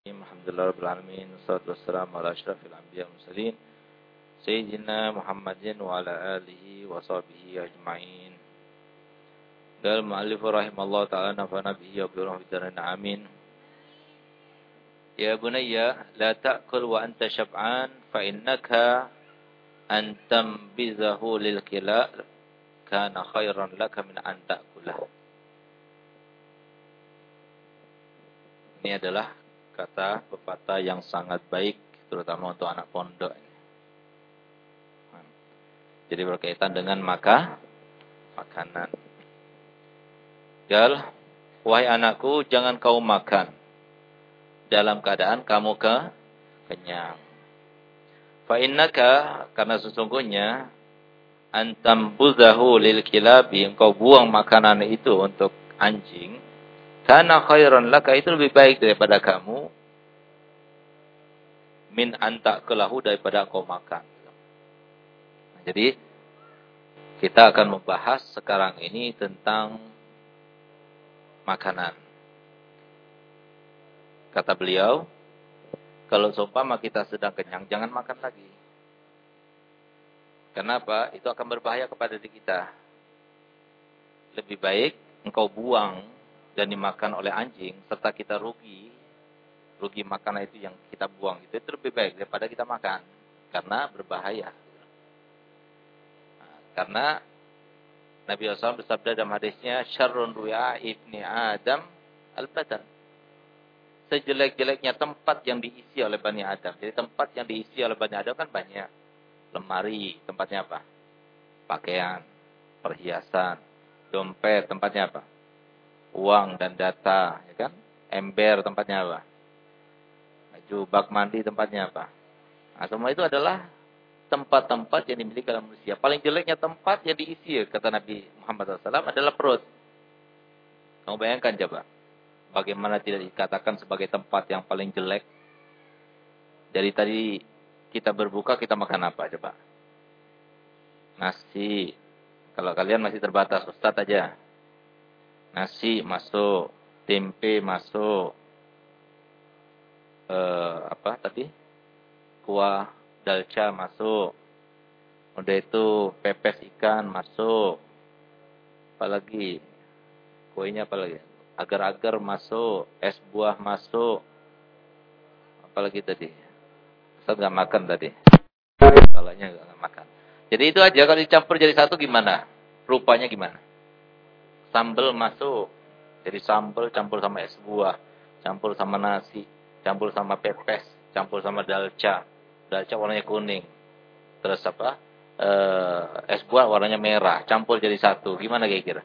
Alhamdulillah rabbil alamin, wassalatu wassalamu ala asyrafil anbiya wal mursalin sayyidina Muhammadin wa ala alihi wa sahbihi ajma'in. Qala al-mu'allif rahimallahu ta'ala nafa'ana bihi wa bi rahmatihi amin. Ya bunayya la ta'kul wa anta syab'an fa innaka an tambizahu lil kila kana khairan laka min an ta'kulah. Ini adalah kata pepatah yang sangat baik, terutama untuk anak pondok. Jadi berkaitan dengan makanan. Gal, wahai anakku, jangan kau makan dalam keadaan kamu kenyang. Fa innaka, karena sesungguhnya antam buzahu lil kilabi, engkau buang makanan itu untuk anjing. Karena khairan laka, itu lebih baik daripada kamu min anta kelahu, daripada kau makan. Nah, jadi kita akan membahas sekarang ini tentang makanan. Kata beliau, kalau seumpama kita sedang kenyang, jangan makan lagi. Kenapa? Itu akan berbahaya kepada diri kita. Lebih baik engkau buang dan dimakan oleh anjing, serta kita rugi makanan itu yang kita buang, itu lebih baik daripada kita makan, karena berbahaya. Nah, karena Nabi SAW bersabda dalam hadisnya, syarrun ruya ibni Adam al-badan. Sejelek-jeleknya tempat yang diisi oleh Bani Adam. Jadi tempat yang diisi oleh Bani Adam kan banyak. Lemari, tempatnya apa? Pakaian, perhiasan, dompet, tempatnya apa? Uang dan data, ya kan? Ember, tempatnya apa? Baju, bak mandi, tempatnya apa? Nah, semua itu adalah tempat-tempat yang dimiliki oleh manusia. Paling jeleknya tempat yang diisi, kata Nabi Muhammad SAW, adalah perut. Kamu bayangkan coba, bagaimana tidak dikatakan sebagai tempat yang paling jelek? Dari tadi kita berbuka, kita makan apa coba? Nasi. Kalau kalian masih terbatas, Ustaz aja. Nasi masuk, tempe masuk, apa tadi? Kuah dalca masuk. Udah itu pepes ikan masuk. Apalagi? Kuenya apalagi? Agar-agar masuk, es buah masuk. Apalagi tadi? Ustaz enggak makan tadi. Salahnya enggak makan. Jadi itu aja, kalau dicampur jadi satu gimana? Rupanya gimana? Sambal masuk. Jadi sambal campur sama es buah, campur sama nasi, campur sama pepes, campur sama dalca. Dalca warnanya kuning. Terus apa? Es buah warnanya merah, campur jadi satu. Gimana kira-kira?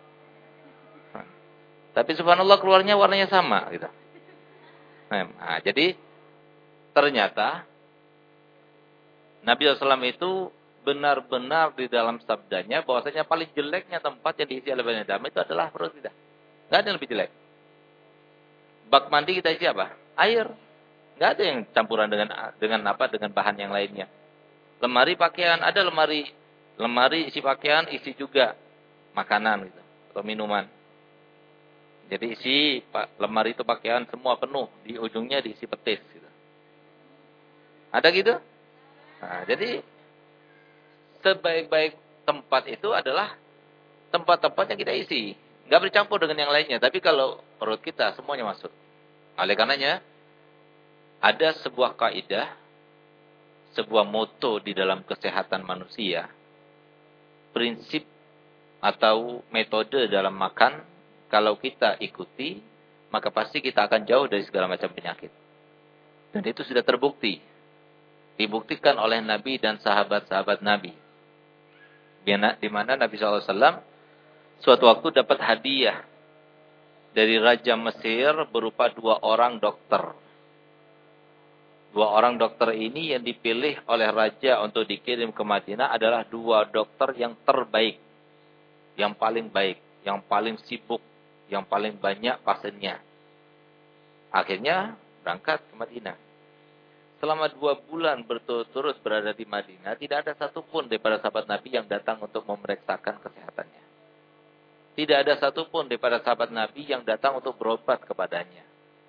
Tapi subhanallah keluarnya warnanya sama gitu. Nah, jadi ternyata Nabi SAW itu benar-benar di dalam sabdanya bahwasanya paling jeleknya tempat yang diisi oleh Bani Adam itu adalah perut kita. Enggak ada yang lebih jelek. Bak mandi kita isi apa? Air. Enggak ada yang campuran dengan bahan yang lainnya. Lemari pakaian, ada lemari isi pakaian, isi juga makanan gitu atau minuman. Jadi lemari itu pakaian semua penuh, di ujungnya diisi petis gitu. Ada gitu? Nah, jadi sebaik-baik tempat itu adalah tempat-tempat yang kita isi. Enggak bercampur dengan yang lainnya. Tapi kalau perut kita semuanya masuk. Oleh karenanya, ada sebuah kaidah, sebuah moto di dalam kesehatan manusia. Prinsip atau metode dalam makan, kalau kita ikuti, maka pasti kita akan jauh dari segala macam penyakit. Dan itu sudah terbukti. Dibuktikan oleh Nabi dan sahabat-sahabat Nabi. Di mana Nabi SAW suatu waktu dapat hadiah dari Raja Mesir berupa 2 orang dokter. 2 orang dokter ini yang dipilih oleh Raja untuk dikirim ke Madinah adalah 2 dokter yang terbaik. Yang paling baik, yang paling sibuk, yang paling banyak pasiennya. Akhirnya berangkat ke Madinah. Selama 2 bulan berturut-turut berada di Madinah, tidak ada satupun daripada sahabat Nabi yang datang untuk memeriksakan kesehatannya. Tidak ada satupun daripada sahabat Nabi yang datang untuk berobat kepadanya.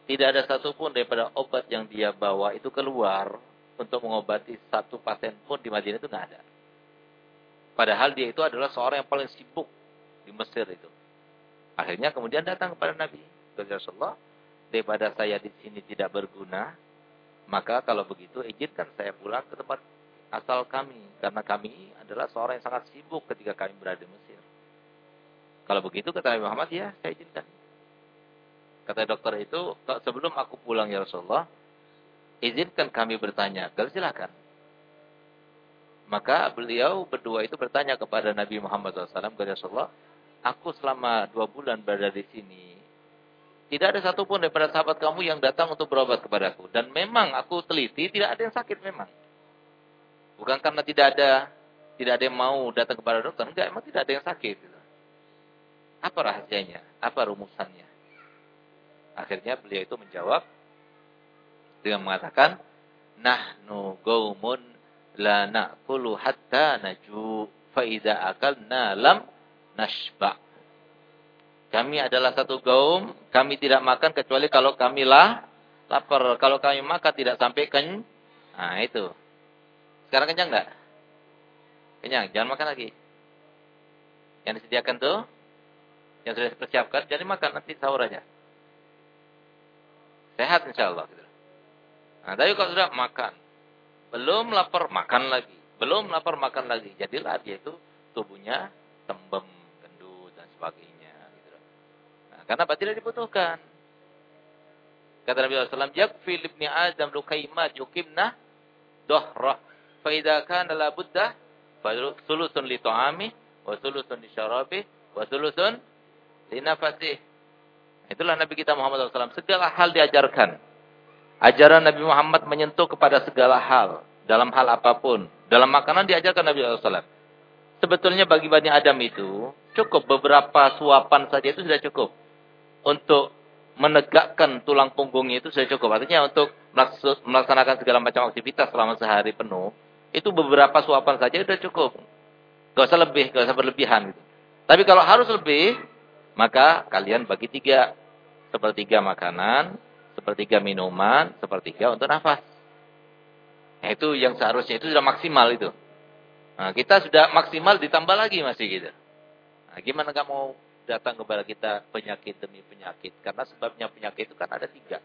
Tidak ada satupun daripada obat yang dia bawa itu keluar untuk mengobati satu pasien pun di Madinah itu nggak ada. Padahal dia itu adalah seorang yang paling sibuk di Mesir itu. Akhirnya kemudian datang kepada Nabi. Ya Rasulullah, daripada saya di sini tidak berguna, maka kalau begitu izinkan saya pulang ke tempat asal kami. Karena kami adalah seorang yang sangat sibuk ketika kami berada di Mesir. Kalau begitu kata Nabi Muhammad, ya saya izinkan. Kata dokter itu, sebelum aku pulang ya Rasulullah, izinkan kami bertanya. Kalau silakan. Maka beliau berdua itu bertanya kepada Nabi Muhammad SAW, kata Rasulullah, aku selama 2 bulan berada di sini, tidak ada satupun daripada sahabat kamu yang datang untuk berobat kepadaku. Dan memang aku teliti, tidak ada yang sakit memang. Bukan karena tidak ada yang mau datang kepada dokter. Enggak, memang tidak ada yang sakit. Apa rahasianya? Apa rumusannya? Akhirnya beliau itu menjawab dengan mengatakan, nahnu qaumun la na'kulu hatta naju fa idza akalna lam nashba. Kami adalah satu kaum, kami tidak makan kecuali kalau kami lapar. Kalau kami makan tidak sampai kenyang. Nah, itu. Sekarang kenyang enggak? Kenyang, jangan makan lagi. Yang disediakan tuh, yang sudah dipersiapkan, jadi makan nanti sahur aja. Sehat insyaallah gitu. Nah, tapi kalau sudah makan, belum lapar makan lagi, belum lapar makan lagi, jadilah dia itu tubuhnya tembem, gendut dan sebagainya gitu. Nah, karena tidak dibutuhkan. Kata Nabi sallallahu alaihi wasallam, "Yakfi libni Adam lukaimat yukimna dohrah, fa idza kana la budda fa thuluthun li ta'ami wa thuluthun li syarabi wa thuluthun li nafasih." Itulah Nabi kita Muhammad SAW. Segala hal diajarkan. Ajaran Nabi Muhammad menyentuh kepada segala hal. Dalam hal apapun. Dalam makanan diajarkan Nabi SAW. Sebetulnya bagi Bani Adam itu, cukup beberapa suapan saja itu sudah cukup. Untuk menegakkan tulang punggungnya itu sudah cukup. Artinya untuk melaksanakan segala macam aktivitas selama sehari penuh, itu beberapa suapan saja sudah cukup. Gak usah lebih, gak usah berlebihan. Gitu. Tapi kalau harus lebih, maka kalian bagi 3. Sepertiga makanan, sepertiga minuman, sepertiga untuk nafas. Nah, itu yang seharusnya itu sudah maksimal itu. Nah, kita sudah maksimal ditambah lagi masih gitu. Nah, gimana nggak mau datang kepada kita penyakit demi penyakit? Karena sebabnya penyakit itu kan ada 3.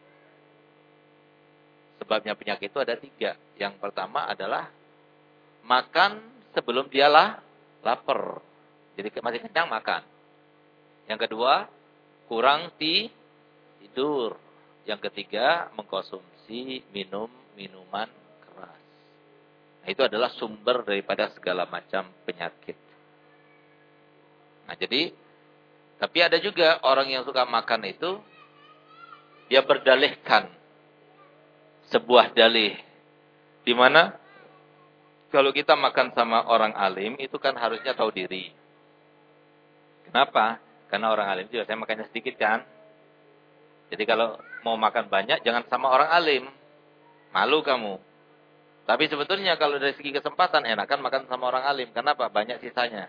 Sebabnya penyakit itu ada 3. Yang pertama adalah makan sebelum dia lapar. Jadi masih kenyang makan. Yang kedua, kurang tidur. Yang ketiga, mengkonsumsi minuman keras. Nah, itu adalah sumber daripada segala macam penyakit. Nah, jadi, tapi ada juga orang yang suka makan itu, dia berdalihkan sebuah dalih. Di mana, kalau kita makan sama orang alim, itu kan harusnya tahu diri. Kenapa? Karena orang alim juga saya makannya sedikit kan. Jadi kalau mau makan banyak, jangan sama orang alim. Malu kamu. Tapi sebetulnya kalau dari segi kesempatan, enakan makan sama orang alim. Kenapa? Banyak sisanya.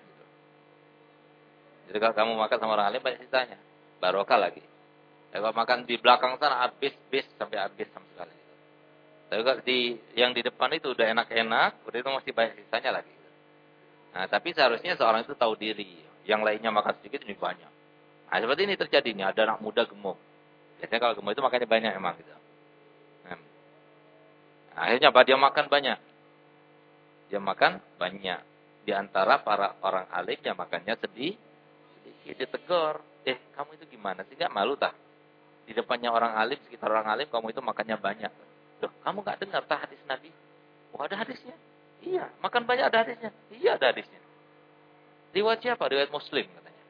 Jadi kalau kamu makan sama orang alim, banyak sisanya. Barokah lagi. Kalau makan di belakang sana, habis sampai habis sama sekali. Tapi kalau yang di depan itu udah enak-enak, udah itu masih banyak sisanya lagi. Nah, tapi seharusnya seorang itu tahu diri. Yang lainnya makan sedikit, ini banyak. Nah, seperti ini terjadi nih, ada anak muda gemuk. Biasanya kalau gemuk itu makannya banyak emang gitu. Nah, akhirnya apa? Dia makan banyak. Dia makan banyak. Di antara para orang alim yang makannya sedikit. Ditegur. Kamu itu gimana sih? Gak malu tak? Di depannya orang alim, sekitar orang alim, kamu itu makannya banyak. Loh, kamu gak dengar tak hadis Nabi? Oh, ada hadisnya? Iya. Makan banyak ada hadisnya? Iya, ada hadisnya. Riwayat siapa? Riwayat Muslim katanya.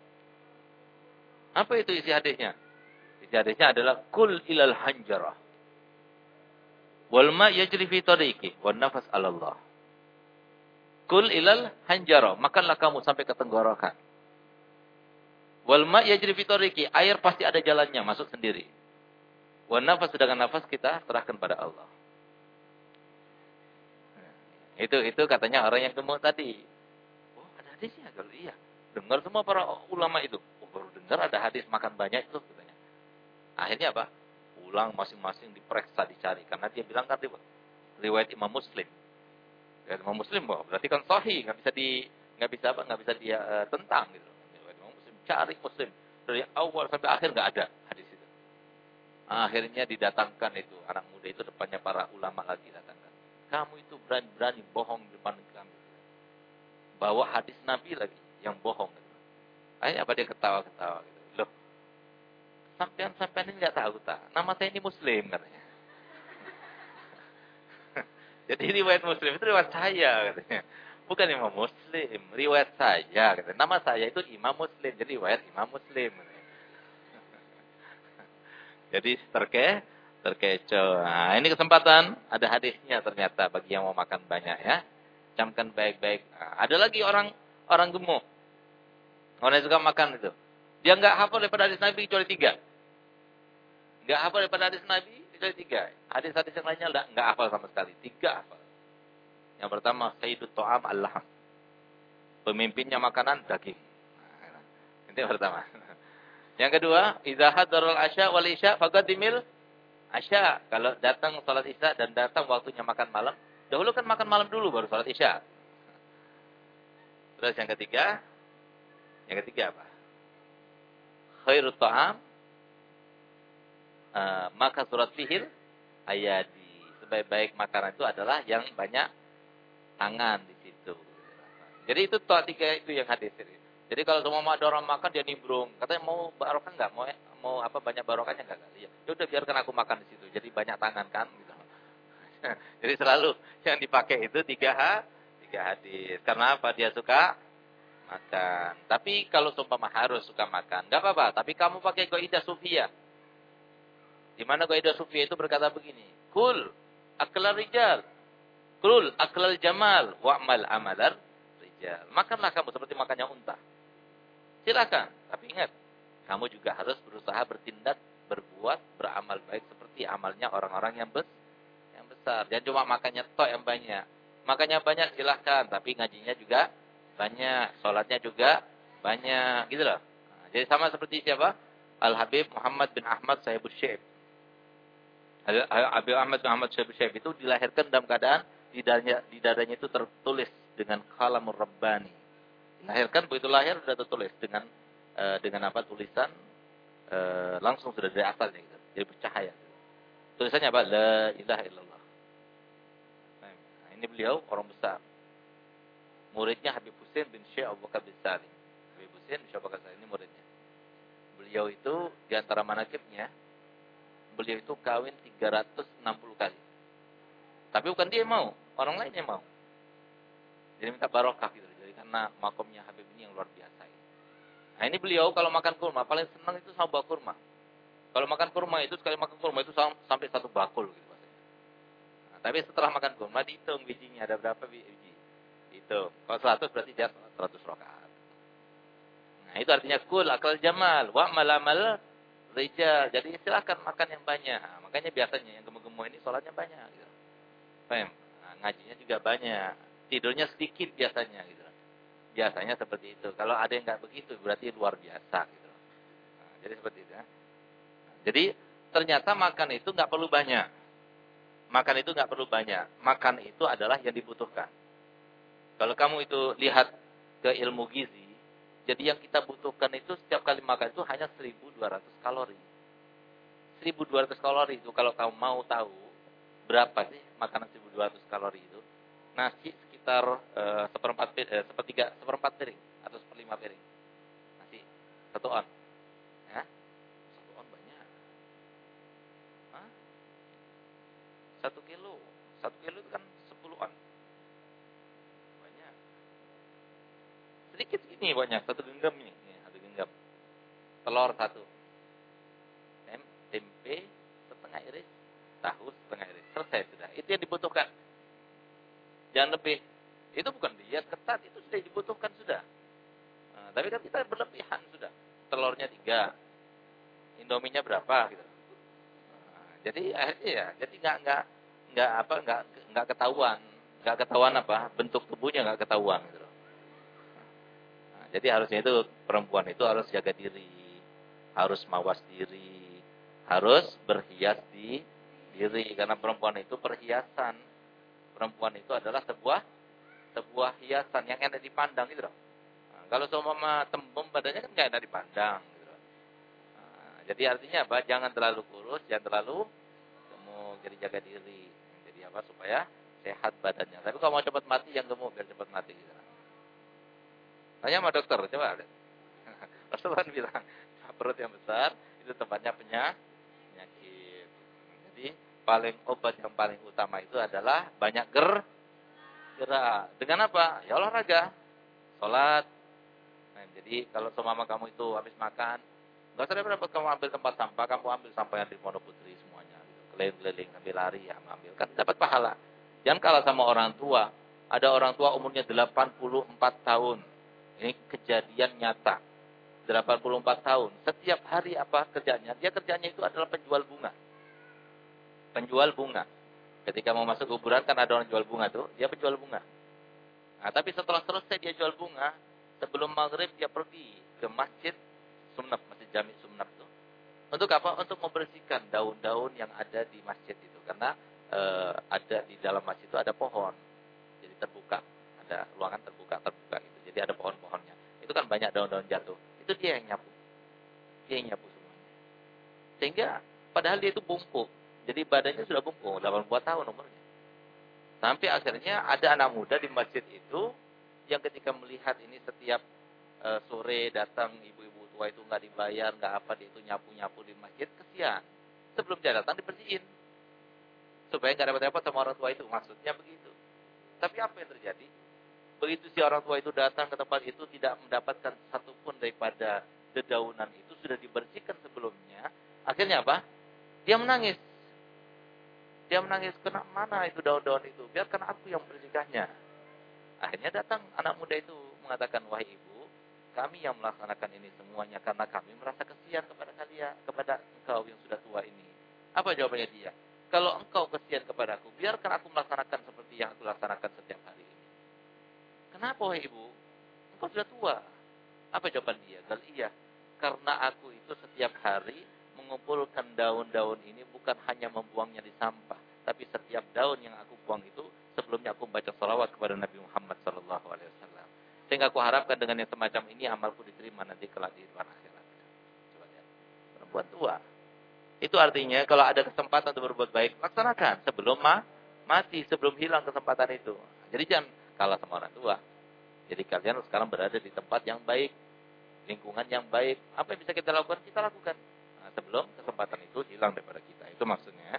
Apa itu isi hadisnya? Isi hadisnya adalah kul ilal hanjarah. Wal ma yajri fi tariqi wan nafas 'ala Allah. Kul ilal hanjarah, makanlah kamu sampai ke tenggorokan. Wal ma yajri fi tariqi, air pasti ada jalannya, masuk sendiri. Wan nafas, sedangkan nafas kita serahkan pada Allah. Itu katanya orang yang gemuk tadi. Hadisnya kalau iya. Dengar semua para ulama itu. Baru dengar ada hadis makan banyak itu katanya. Akhirnya apa? diulang masing-masing, diperiksa, dicari. Karena dia bilang kan riwayat Imam Muslim. Riwayat Imam Muslim, berarti kan sahih, nggak bisa dia tentang gitu. Riwayat Imam Muslim, cari Muslim dari awal sampai akhir nggak ada hadis itu. Akhirnya didatangkan itu anak muda itu depannya para ulama lagi datangkan. Kamu itu berani-berani bohong di depan kami. Bawa hadis Nabi lagi yang bohong. Gitu. Akhirnya apa dia ketawa-ketawa gitu. Loh, sampean ini nggak tahu tak? Nama saya ini Muslim katanya. Jadi riwayat Muslim itu riwayat saya katanya. Bukan Imam Muslim, riwayat saya katanya. Nama saya itu Imam Muslim, jadi riwayat Imam Muslim. Katanya. Jadi terkecoh. Nah, ini kesempatan, ada hadisnya ternyata bagi yang mau makan banyak ya. Camkan baik-baik. Nah, ada lagi orang gemuk. Orang yang suka makan itu. Dia nggak hafal daripada hadis Nabi kecuali 3. Nggak hafal daripada hadis Nabi kecuali 3. Hadis-hadis yang lainnya nggak hafal sama sekali. 3 hafal. Yang pertama, Sayyidut Ta'am Allah. Pemimpinnya makanan daging. Nah, itu yang pertama. Yang kedua, idza hadarul asya wal isya faqaddimil asya. Kalau datang salat isya dan datang waktunya makan malam, dahulukan makan malam dulu baru salat isya. Terus yang ketiga apa? Khairut ta'am maka surat fihil ayadi. Sebaik-baik makanan itu adalah yang banyak tangan di situ. Jadi itu 3 itu yang hadis ini. Jadi kalau semua ada orang makan dia nimbrung, katanya mau barokah enggak? Mau apa banyak barokahnya enggak? Iya. Ya udah biarkan aku makan di situ. Jadi banyak tangan kan gitu. Jadi selalu yang dipakai itu 3 hadis. Karena apa? Dia suka makan. Tapi kalau seumpama harus suka makan, enggak apa-apa, tapi kamu pakai kaidah sufiyah. Di mana kaidah sufiyah itu berkata begini, kul aklal rijal, kul aklal jamal, wa'mal amalar rijal. Makanlah kamu seperti makannya unta. Silakan, tapi ingat, kamu juga harus berusaha bertindak, berbuat, beramal baik seperti amalnya orang-orang yang besar. Jangan cuma makannya tok yang banyak. Makannya banyak silakan, tapi ngajinya juga banyak, sholatnya juga banyak, gitu loh. Nah, jadi sama seperti siapa? Al-Habib Muhammad bin Ahmad Sahibul Syaib. Habib Ahmad bin Ahmad Sahibul Syaib itu dilahirkan dalam keadaan di dadanya itu tertulis dengan kalamur Rabbani. Dilahirkan begitu lahir sudah tertulis dengan apa tulisan langsung sudah dari asalnya gitu. Jadi bercahaya. Tulisannya apa? La ilaha illallah. Nah, ini beliau orang besar. Muridnya Habib Husain bin Syekh Abu Bakar bin Salim. Habib Husain bin Syekh Abu Bakar bin Salim ini muridnya. Beliau itu di antara manaqibnya beliau itu kawin 360 kali. Tapi bukan dia yang mau, orang lain yang mau. Jadi minta barokah gitu. Jadi karena makomnya Habib ini yang luar biasa. Nah ini beliau kalau makan kurma paling senang itu sama buah kurma. Kalau makan kurma itu sekali makan kurma itu sampai 1 bakul gitu bahasanya. Nah, tapi setelah makan kurma dihitung bijinya ada berapa biji. Dihitung. Kalau 100 berarti dia 100 rakaat. Nah itu artinya kul akal jamal wa malamal rijal. Jadi silakan makan yang banyak. Nah, makanya biasanya yang gemuk-gemuk ini sholatnya banyak gitu. Paham? Nah, ngajinya juga banyak. Tidurnya sedikit biasanya gitu. Biasanya seperti itu. Kalau ada yang nggak begitu berarti luar biasa gitu. Nah, jadi seperti itu ya. Jadi ternyata makan itu nggak perlu banyak. Makan itu nggak perlu banyak. Makan itu adalah yang dibutuhkan. Kalau kamu itu lihat ke ilmu gizi, jadi yang kita butuhkan itu setiap kali makan itu hanya 1.200 kalori. 1.200 kalori itu kalau kamu mau tahu berapa sih makanan 1.200 kalori itu? Nasi sekitar seperempat piring atau 1/5 piring. Nasi 1 on. Ya. 1 on banyak. Hah? 1 kilo. 1 kilo itu kan 10 on. Banyak. Sedikit gini banyak. 1 genggam ini. 1 genggam. Telur 1. Tempe setengah iris. Tahu setengah iris. Selesai sudah. Itu yang dibutuhkan. Jangan lebih. Itu bukan diet ketat. Itu sudah dibutuhkan sudah. Nah, tapi kan kita berlebihan sudah. Telurnya 3. Indominya berapa gitu. Nah, jadi akhirnya ya. Jadi nggak ketahuan. Nggak ketahuan apa. Bentuk tubuhnya nggak ketahuan gitu. Nah, jadi harusnya itu perempuan itu harus jaga diri. Harus mawas diri. Harus berhias di diri. Karena perempuan itu perhiasan. Perempuan itu adalah sebuah hiasan yang enak dipandang gitu loh. Nah, kalau seumpama tembem badannya kan nggak enak dipandang gitu loh. Nah, jadi artinya apa? Jangan terlalu kurus, jangan terlalu gemuk. Jadi jaga diri. Jadi apa? Supaya sehat badannya. Tapi kalau mau cepat mati, yang gemuk biar cepat mati gitu. Tanya sama dokter, coba lihat. Rasulullah bilang, perut yang besar itu tempatnya penyakit. Jadi obat yang paling utama itu adalah banyak gerak. Dengan apa? Ya olahraga, sholat. Nah, jadi kalau semama kamu itu habis makan, nggak usah repot kamu ambil tempat sampah, kamu ambil sampah yang di Pondok Putri semuanya. Gitu. Keliling-keliling, ambil lari, ya ambil. Kan dapat pahala. Jangan kalah sama orang tua. Ada orang tua umurnya 84 tahun. Ini kejadian nyata. 84 tahun. Setiap hari apa kerjanya? Dia kerjanya itu adalah penjual bunga. Penjual bunga. Ketika mau masuk kuburan kan ada orang jual bunga tuh. Dia penjual bunga. Nah, tapi setelah selesai dia jual bunga, sebelum maghrib dia pergi ke masjid Sumnaf, masjid Jami Sumnaf tuh. Untuk apa? Untuk membersihkan daun-daun yang ada di masjid itu. Karena ada di dalam masjid itu ada pohon. Jadi terbuka. Ada ruangan terbuka gitu. Jadi ada pohon-pohonnya. Itu kan banyak daun-daun jatuh. Itu dia yang nyapu. Dia yang nyapu semuanya. Sehingga padahal dia itu bungkuk. Jadi badannya sudah bungkuk, 84 tahun umurnya. Sampai akhirnya ada anak muda di masjid itu yang ketika melihat ini setiap sore datang ibu-ibu tua itu nggak dibayar, nggak apa, dia itu nyapu-nyapu di masjid, kesian. Sebelum dia datang dibersihin. Supaya nggak dapat-dapat sama orang tua itu. Maksudnya begitu. Tapi apa yang terjadi? Begitu si orang tua itu datang ke tempat itu tidak mendapatkan satupun daripada dedaunan itu sudah dibersihkan sebelumnya. Akhirnya apa? Dia menangis. Dia menangis, kena mana itu daun-daun itu? Biarkan aku yang membersihkannya. Akhirnya datang anak muda itu mengatakan, wahai ibu, kami yang melaksanakan ini semuanya karena kami merasa kasihan kepada kalian, kepada engkau yang sudah tua ini. Apa jawabannya dia? Kalau engkau kasihan kepadaku, biarkan aku melaksanakan seperti yang aku laksanakan setiap hari ini. Kenapa wahai ibu? Engkau sudah tua. Apa jawaban dia? Kalau iya, karena aku itu setiap hari mengumpulkan daun-daun ini bukan hanya membuangnya di sampah, tapi setiap daun yang aku buang itu sebelumnya aku baca salawat kepada Nabi Muhammad SAW. Sehingga aku harapkan dengan yang semacam ini amalku diterima nanti kelak di akhirat. Coba lihat, perempuan tua. Itu artinya kalau ada kesempatan untuk berbuat baik, laksanakan sebelum mati, sebelum hilang kesempatan itu. Jadi jangan kalah sama orang tua. Jadi kalian sekarang berada di tempat yang baik, lingkungan yang baik. Apa yang bisa kita lakukan? Kita lakukan. Nah, sebelum kesempatan itu hilang daripada kita. Itu maksudnya.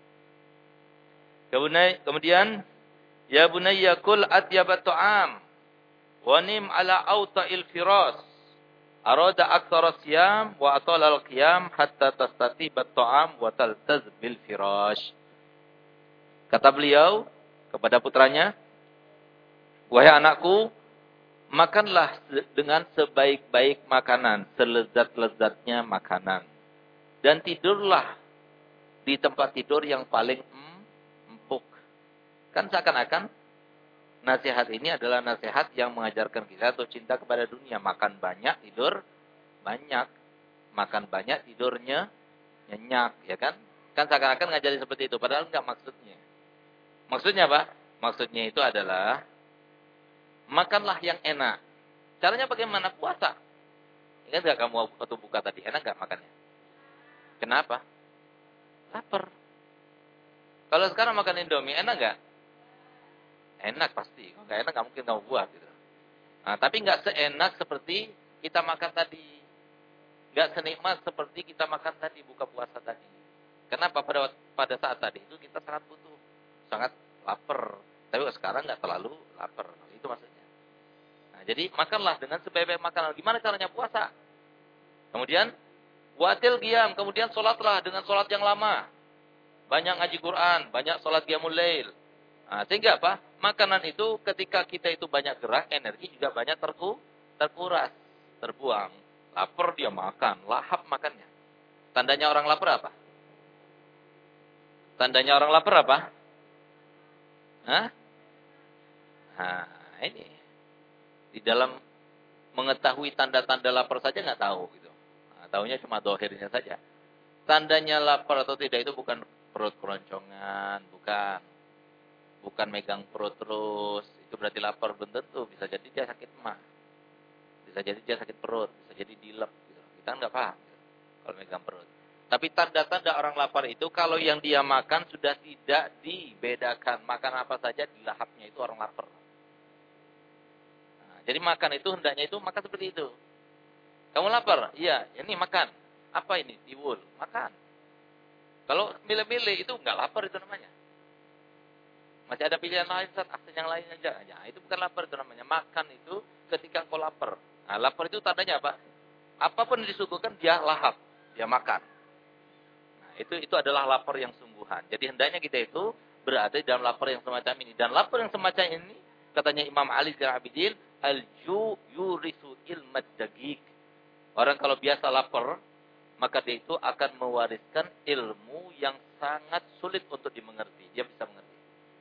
Kemudian, ya bunayya kul atyabat ta'am wa nim ala auta'il firas. Arada aktsara siyam wa atala al-qiyam hatta tastatibat ta'am wa taltaz bil firash. Kata beliau kepada putranya, wahai anakku, makanlah dengan sebaik-baik makanan, selezat-lezatnya makanan. Dan tidurlah di tempat tidur yang paling empuk. Kan seakan-akan nasihat ini adalah nasihat yang mengajarkan kita untuk cinta kepada dunia. Makan banyak, tidur banyak. Makan banyak, tidurnya nyenyak. Ya kan? Kan seakan-akan ngajarin seperti itu. Padahal enggak maksudnya. Maksudnya apa? Maksudnya itu adalah makanlah yang enak. Caranya bagaimana? Puasa. Ingat gak kamu waktu buka tadi? Enak gak makannya? Kenapa? Lapar. Kalau sekarang makan Indomie, enak gak? Enak pasti. Kalau gak enak gak mungkin kamu buat. Gitu. Nah, tapi gak seenak seperti kita makan tadi. Gak senikmat seperti kita makan tadi, buka puasa tadi. Kenapa? Pada saat tadi itu kita sangat butuh. Sangat lapar. Tapi sekarang gak terlalu lapar. Itu maksudnya. Nah, jadi makanlah dengan sebaik-baik makanan. Gimana caranya puasa? Kemudian watil qiyam, kemudian sholatlah dengan sholat yang lama. Banyak ngaji Quran, banyak sholat qiyamul lail. Nah, sehingga apa? Makanan itu ketika kita itu banyak gerak, energi juga banyak terkuras, terbuang. Lapar dia makan, lahap makannya. Tandanya orang lapar apa? Tandanya orang lapar apa? Hah? Nah, ini. Di dalam mengetahui tanda-tanda lapar saja nggak tahu gitu. Nah, tahunya cuma dohirnya saja. Tandanya lapar atau tidak itu bukan perut keroncongan, bukan. Bukan megang perut terus, itu berarti lapar. Belum tentu, bisa jadi dia sakit mah. Bisa jadi dia sakit perut, bisa jadi dilep. Gitu. Kita nggak paham gitu, kalau megang perut. Tapi tanda-tanda orang lapar itu kalau yang dia makan sudah tidak dibedakan. Makan apa saja di lahapnya itu orang lapar. Nah, jadi makan itu hendaknya itu makan seperti itu. Kamu lapar? Iya, ini makan. Apa ini? Tiwul. Makan. Kalau milih-milih itu nggak lapar itu namanya. Masih ada pilihan lain, akses yang lain aja. Ya, itu bukan lapar itu namanya. Makan itu ketika kau lapar. Nah, lapar itu tandanya apa? Apapun yang disuguhkan dia lahap, dia makan. Nah, itu adalah lapar yang sungguhan. Jadi hendaknya kita itu berada dalam lapar yang semacam ini. Dan lapar yang semacam ini, katanya Imam Ali Zainal Abidin, al-ju yurisu ilmad dagik. Orang kalau biasa lapar, maka dia itu akan mewariskan ilmu yang sangat sulit untuk dimengerti. Dia bisa mengerti.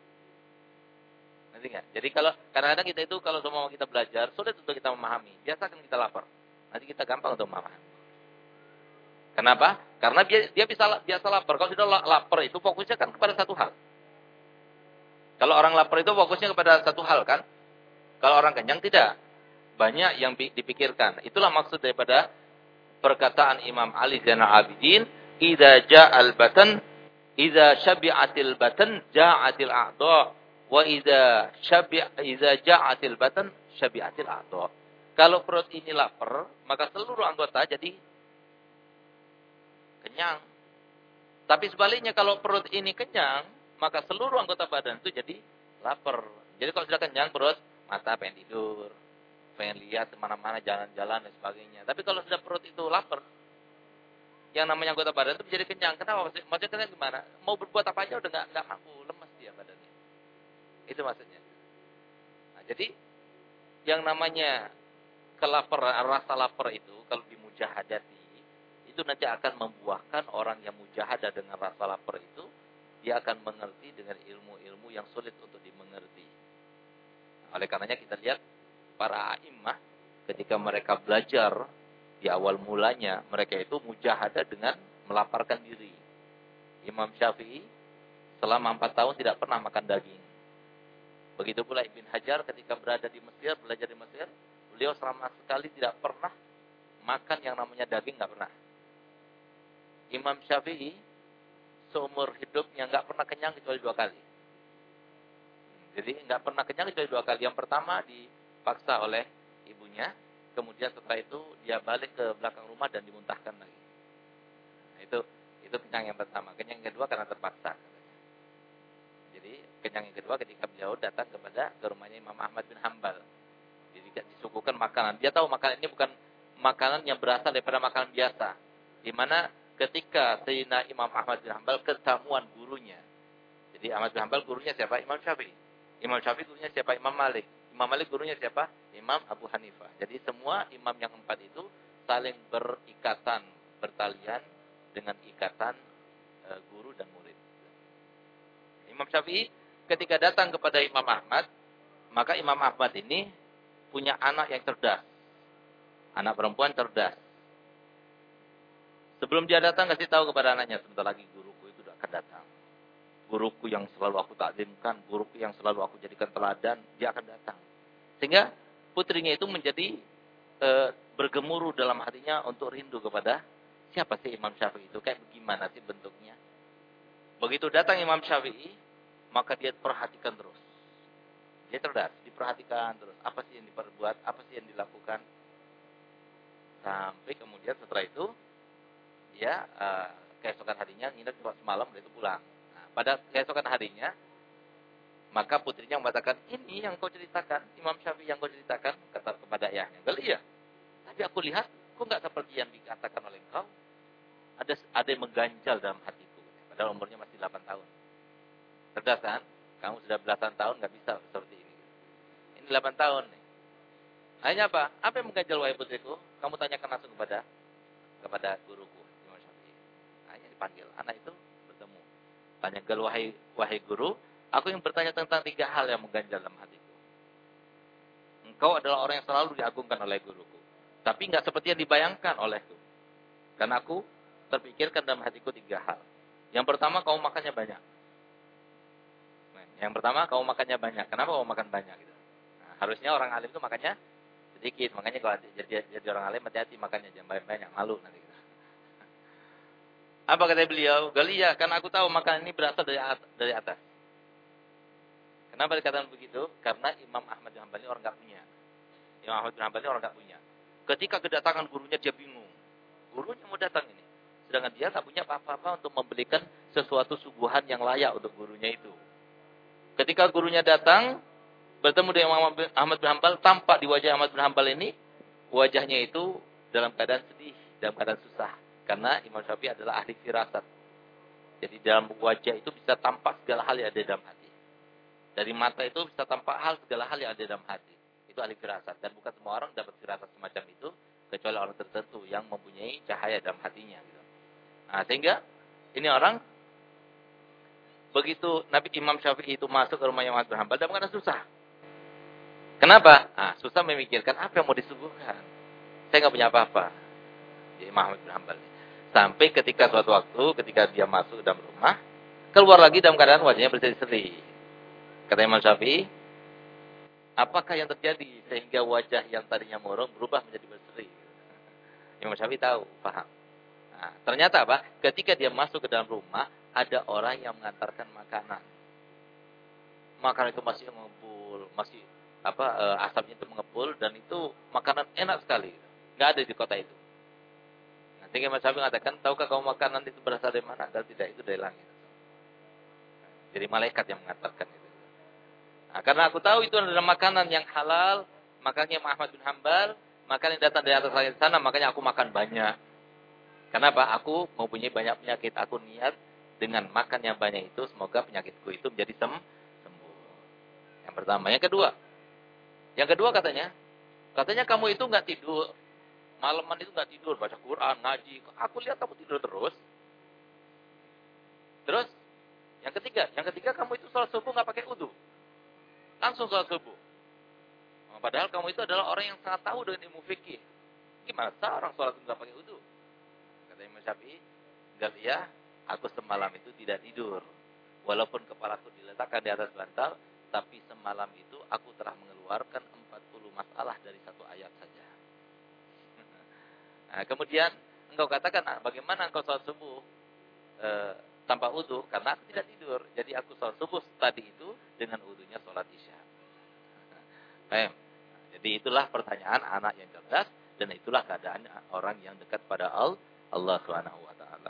Nanti enggak? Jadi kalau kadang-kadang kita itu kalau semua kita belajar, sulit untuk kita memahami. Biasakan kita lapar. Nanti kita gampang untuk memahami. Kenapa? Karena dia biasa lapar. Kalau sudah lapar itu fokusnya kan kepada satu hal. Kalau orang lapar itu fokusnya kepada satu hal kan? Kalau orang kenyang tidak. Banyak yang dipikirkan. Itulah maksud daripada perkataan Imam Ali Zainal Abidin, "Idza ja'al batan, idza syabi'atil batan, ja'atil a'dha." Wa idza ja'atil batan syabi'atil a'dha. Kalau perut ini lapar, maka seluruh anggota jadi kenyang. Tapi sebaliknya kalau perut ini kenyang, maka seluruh anggota badan itu jadi lapar. Jadi kalau sudah kenyang perut, mata pengen tidur, pengen lihat kemana-mana, jalan-jalan dan sebagainya. Tapi kalau sudah perut itu lapar, yang namanya anggota badan itu menjadi kenyang. Kenapa? Maksudnya kenyang gimana? Mau berbuat apa aja udah nggak mampu, lemas dia badannya. Itu maksudnya. Nah, jadi yang namanya kelaparan, rasa lapar itu kalau dimujahadati, itu nanti akan membuahkan orang yang mujahadah dengan rasa lapar itu, dia akan mengerti dengan ilmu-ilmu yang sulit untuk dimengerti. Nah, oleh karenanya kita lihat para a'immah ketika mereka belajar di awal mulanya, mereka itu mujahadah dengan melaparkan diri. Imam Syafi'i selama 4 tahun tidak pernah makan daging. Begitu pula Ibn Hajar ketika berada di Mesir, belajar di Mesir, beliau sama sekali tidak pernah makan yang namanya daging, nggak pernah. Imam Syafi'i seumur hidupnya nggak pernah kenyang kecuali 2 kali. Jadi nggak pernah kenyang kecuali 2 kali. Yang pertama dipaksa oleh ibunya, kemudian setelah itu dia balik ke belakang rumah dan dimuntahkan lagi. Nah, itu kenyang yang pertama. Kenyang yang kedua karena terpaksa. Jadi kenyang yang kedua ketika beliau datang ke rumahnya Imam Ahmad bin Hanbal. Jadi disuguhkan makanan. Dia tahu makanan ini bukan makanan yang berasal daripada makanan biasa. Di mana ketika Sayyidina Imam Ahmad bin Hanbal ketamuan gurunya. Jadi Ahmad bin Hanbal gurunya siapa? Imam Syafi'i. Imam Syafi'i gurunya siapa? Imam Malik. Imam Malik gurunya siapa? Imam Abu Hanifah. Jadi semua imam yang 4 itu saling berikatan, bertalian dengan ikatan guru dan murid. Imam Syafi'i ketika datang kepada Imam Ahmad, maka Imam Ahmad ini punya anak yang cerdas. Anak perempuan cerdas. Sebelum dia datang, kasih tahu kepada anaknya, sebentar lagi guruku itu akan datang. Guruku yang selalu aku taklimkan, guruku yang selalu aku jadikan teladan, dia akan datang. Sehingga putrinya itu menjadi bergemuruh dalam hatinya untuk rindu kepada siapa sih Imam Syafi'i itu, kayak bagaimana sih bentuknya. Begitu datang Imam Syafi'i, maka dia perhatikan terus. Dia cerdas, diperhatikan terus. Apa sih yang diperbuat, apa sih yang dilakukan. Sampai kemudian setelah itu, dia keesokan harinya nginep semalam, dan itu pulang. Nah, pada keesokan harinya, maka putrinya mengatakan, ini yang kau ceritakan, Imam Syafi'i yang kau ceritakan, kata kepada ayahnya. Enggak, iya. Tapi aku lihat, kok enggak seperti yang dikatakan oleh engkau. Ada yang mengganjal dalam hatiku. Padahal umurnya masih 8 tahun. Cerdas kan? Kamu sudah belasan tahun nggak bisa seperti ini. Ini 8 tahun nih. Hanya apa? Apa yang mengganjal wahai putriku? Kamu tanyakan langsung kepada guruku, Imam Syafi'i. Hanya dipanggil. Anak itu bertemu. Tanyakan wahai guru, aku yang bertanya tentang 3 hal yang mengganjal dalam hatiku. Engkau adalah orang yang selalu diagungkan oleh guruku. Tapi nggak seperti yang dibayangkan olehku. Karena aku terpikirkan dalam hatiku 3 hal. Yang pertama, kamu makannya banyak. Yang pertama, kamu makannya banyak. Kenapa kamu makan banyak? Gitu. Nah, harusnya orang alim itu makannya sedikit. Makanya kalau jadi orang alim, hati-hati makannya. Jangan banyak-banyak, malu nanti. Gitu. Apa kata beliau? Galia, karena aku tahu makanan ini berasal dari atas. Kenapa dikatakan begitu? Karena Imam Ahmad bin Hanbal ini orang nggak punya. Imam Ahmad bin Hanbal ini orang nggak punya. Ketika kedatangan gurunya, dia bingung. Gurunya mau datang ini. Sedangkan dia tak punya apa-apa untuk memberikan sesuatu suguhan yang layak untuk gurunya itu. Ketika gurunya datang, bertemu dengan Imam Ahmad bin Hanbal, tampak di wajah Ahmad bin Hanbal ini, wajahnya itu dalam keadaan sedih, dalam keadaan susah. Karena Imam Syafi'i adalah ahli firasat. Jadi dalam wajah itu bisa tampak segala hal yang ada dalam hati. Dari mata itu bisa tampak segala hal yang ada dalam hati. Itu ahli firasat. Dan bukan semua orang dapat firasat semacam itu, kecuali orang tertentu yang mempunyai cahaya dalam hatinya. Gitu. Nah, sehingga ini orang, begitu Nabi Imam Syafi'i itu masuk ke rumah Imam Ahmad bin Hanbal, dalam keadaan susah. Kenapa? Nah, susah memikirkan apa yang mau disuguhkan. Saya nggak punya apa-apa. Jadi Imam Ahmad bin Hanbal. Sampai ketika suatu waktu, ketika dia masuk ke dalam rumah, keluar lagi dalam keadaan wajahnya berseri-seri. Kata Imam Syafi'i, apakah yang terjadi sehingga wajah yang tadinya murung berubah menjadi berseri? Imam Syafi'i tahu, paham. Nah, ternyata apa? Ketika dia masuk ke dalam rumah, ada orang yang mengantarkan makanan. Makanan itu masih mengepul, masih asapnya itu mengepul, dan itu makanan enak sekali. Nggak ada di kota itu. Nah, sehingga Imam Syafi'i mengatakan, tahukah kamu makanan itu berasal dari mana? Dan tidak, itu dari langit. Jadi malaikat yang mengantarkan itu. Nah, karena aku tahu itu adalah makanan yang halal, makanya Ahmad bin Hanbal, makanan yang datang dari atas langit sana, makanya aku makan banyak. Kenapa? Aku mempunyai banyak penyakit. Aku niat dengan makan yang banyak itu, semoga penyakitku itu menjadi sembuh. Yang pertama. Yang kedua katanya kamu itu nggak tidur. Malaman itu nggak tidur, baca Quran, ngaji. Aku lihat kamu tidur terus. Terus, yang ketiga kamu itu sholat subuh nggak pakai wudu. Langsung sholat subuh. Nah, padahal kamu itu adalah orang yang sangat tahu dengan ilmu fikih. Gimana orang sholat nggak pakai wudu? Kata Imam Syafi'i, Galia, aku semalam itu tidak tidur. Walaupun kepalaku diletakkan di atas bantal, tapi semalam itu aku telah mengeluarkan 40 masalah dari satu ayat saja. Nah, kemudian engkau katakan, bagaimana engkau sholat subuh tanpa wudu? Karena aku tidak tidur. Jadi aku sholat subuh tadi itu dengan wudunya sholat isya. Jadi itulah pertanyaan anak yang cerdas, dan itulah keadaan orang yang dekat pada Allah Subhanahu wa taala.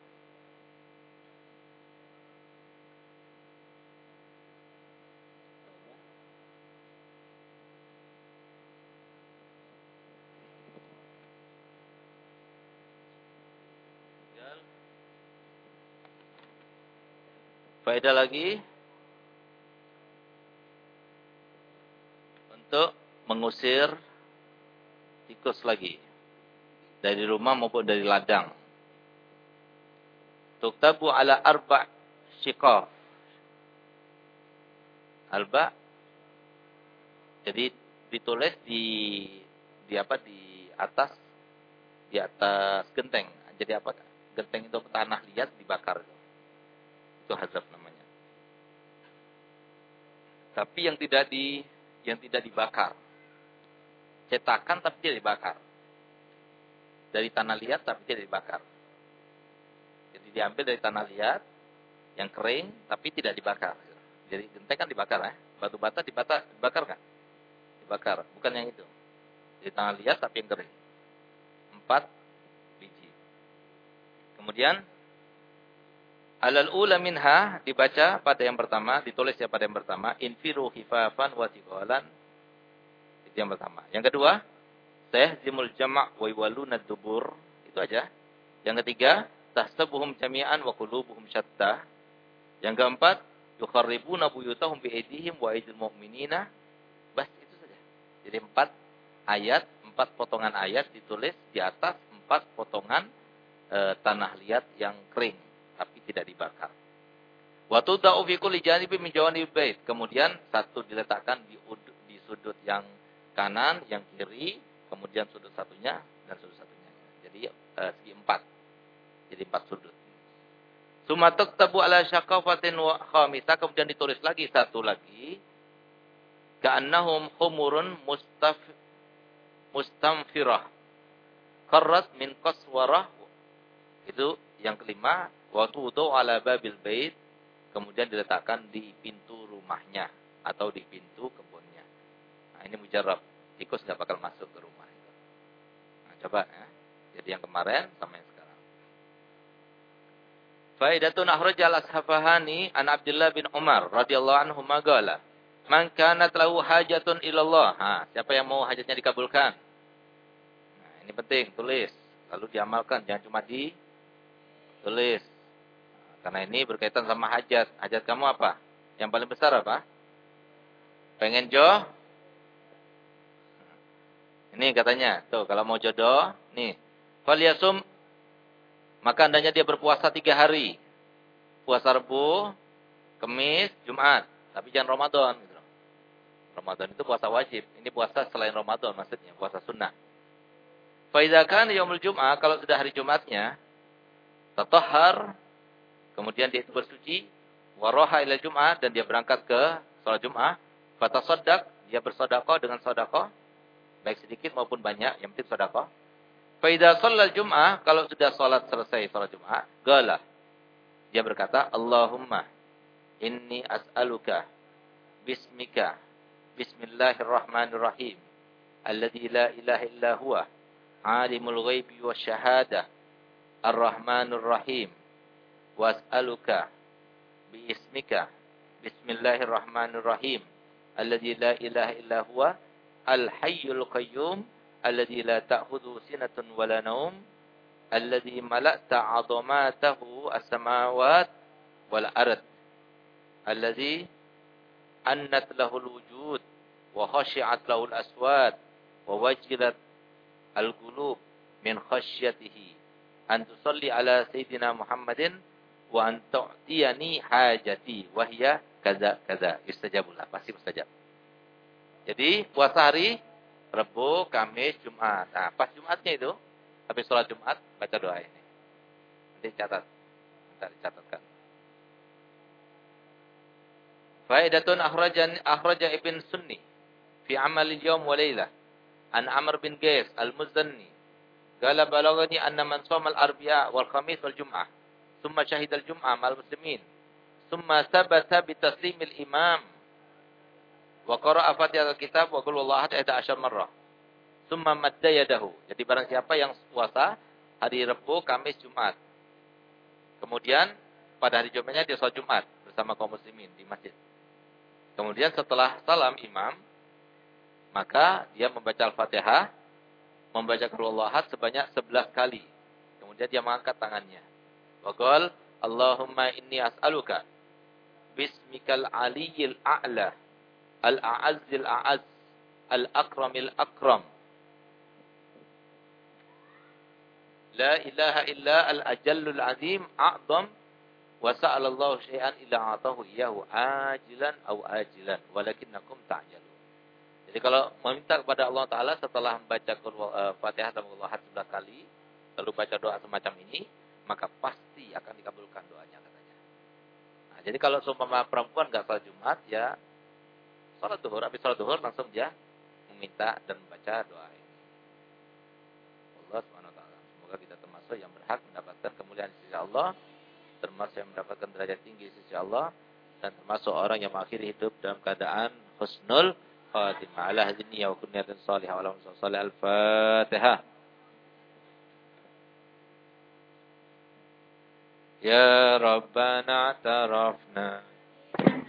Faedah lagi untuk mengusir tikus lagi dari rumah maupun dari ladang. Tuktabu ala arba' syiqaf. Alba, jadi ditulis di atas genteng. Jadi apa? Genteng itu tanah liat dibakar. Itu hazab namanya. Tapi yang tidak dibakar. Cetakan tapi tidak dibakar. Dari tanah liat tapi tidak dibakar. Jadi diambil dari tanah liat yang kering tapi tidak dibakar. Jadi genteng kan dibakar ya. Batu bata dibakar nggak? Dibakar. Bukan yang itu. Jadi tanah liat tapi yang kering. 4 biji. Kemudian alal ula minha dibaca pada yang pertama, ditulis ya pada yang pertama, infiru khifafan wa thiqalan. Itu yang pertama. Yang kedua, sayhzimul jama' wa yawluna dubur. Itu aja. Yang ketiga, tahsabuhum jami'an wa qulubuhum syatta. Yang keempat, yukharribuna buyutahum bi aydihim wa aydil mu'minina. Bas, itu saja. Jadi 4 potongan ayat ditulis di atas 4 potongan tanah liat yang kering tapi tidak dibakar. Wa tudau fi kulli janibin min jawanibil bait. Kemudian satu diletakkan di sudut yang kanan, yang kiri, kemudian sudut satunya dan sudut satunya. Jadi segi 4. Jadi 4 sudut. Summa taktabu ala syaqafatin wa khamisah, kemudian ditulis lagi satu lagi. Ka'annahum humurun mustamfirah. Qarrat min qaswarah. Itu yang kelima. Wa tu'du ala babil bait. Kemudian diletakkan di pintu rumahnya. Atau di pintu kebunnya. Nah, ini mujarab. Tikus nggak bakal masuk ke rumah itu. Nah, coba ya. Jadi yang kemarin sama yang sekarang. Faidatun akhrajal Ashafahani an Abdullah bin Umar radhiyallahu anhu qala, "Man kanat lahu hajatun ilallah." Siapa yang mau hajatnya dikabulkan? Nah, ini penting, tulis. Lalu diamalkan, jangan cuma ditulis. Karena ini berkaitan sama hajat. Hajat kamu apa? Yang paling besar apa? Pengen ini katanya, tuh kalau mau jodoh, nih. Falyasum, maka hendaknya dia berpuasa 3 hari. Puasa Rabu, Kamis, Jumat. Tapi jangan Ramadan. Gitu. Ramadan itu puasa wajib. Ini puasa selain Ramadan maksudnya, puasa sunnah. Fa idza kana yaumul Jum'ah, kalau sudah hari Jumatnya, tatahhar, kemudian dia itu bersuci, wa raha ila Jum'ah, dan dia berangkat ke salat Jum'ah, fa tasaddaq, dia bersedekah dengan sedekah, baik sedikit maupun banyak, yang penting sedekah. Fa idza shallal Jum'ah, kalau sudah selesai salat Jum'ah, qala, dia berkata, Allahumma inni as'aluka bismika bismillahirrahmanirrahim alladzi la ilaha illa huwa alimul ghaibi wasyahadah arrahmanir rahim was'aluka biismika bismillahirrahmanirrahim alladzi la ilaha illa huwa al-hayyul qayyum alladzi la ta'khudhuhu sinatun wa la naum alladzi mala'ta 'azamatahu as-samawat wal ard alladzi annat lahul wujud wa khashi'at lahul aswat wa wajilat al-qulub min khasyatihi an tusalli ala sayyidina Muhammadin wa an tu'tiyani hajati wa hiya kaza kaza yustajabullah, pasti mustajab. Jadi puasa hari Rabu, Kamis, Jumat. Nah, pas Jumatnya itu habis sholat Jumat baca doa ini. Nanti catat. Nanti dicatatkan. Faidatun akhraja Ibn Sunni fi amal al-yawm wa laylah an Amr bin Qais al-Muzanni qala balaghani anna man shama al-arbi'a wal khamis wal jum'ah thumma shahida al-jum'ah ma'al muslimin thumma thabata bi taslim al-imam wa qara'a Fatihah al-kitab wa qul wallahu ahad 11 marrah thumma madda yadahu. Jadi barang siapa yang puasa hari Rabu, Kamis, Jumat, kemudian pada hari Jumatnya dia salat Jumat bersama kaum muslimin di masjid. Kemudian setelah salam imam, maka dia membaca Al-Fatihah, membaca Qul Huwallahu Ahad sebanyak 11 kali. Kemudian dia mengangkat tangannya. Wa qala Allahumma inni as'aluka bismikal aliyyil a'la al-a'azzil a'azz al-akramil akram la ilaha illa al-ajallul azim a'zam wa sa'alallahu syai'an illa atahu iyahu ajilan aw ajilan walakinnakum ta'jalun. Jadi kalau meminta kepada Allah Ta'ala setelah membaca Fatihah dan Qul 11 kali, lalu baca doa semacam ini, maka pasti akan dikabulkan doanya katanya. Nah, jadi kalau seumpama perempuan enggak salat Jumat, ya salat zuhur, habis salat zuhur langsung dia meminta dan membaca doa ini. Allah Subhanahu wa taala. Semoga kita termasuk yang berhak mendapatkan kemuliaan di sisi Allah, termasuk yang mendapatkan derajat tinggi di sisi Allah, dan termasuk orang yang mengakhiri hidup dalam keadaan husnul khatimah. Ala hadhihi wa kunniyatin salihah wa lahum salih al-Fatihah. Ya Rabbana tarafna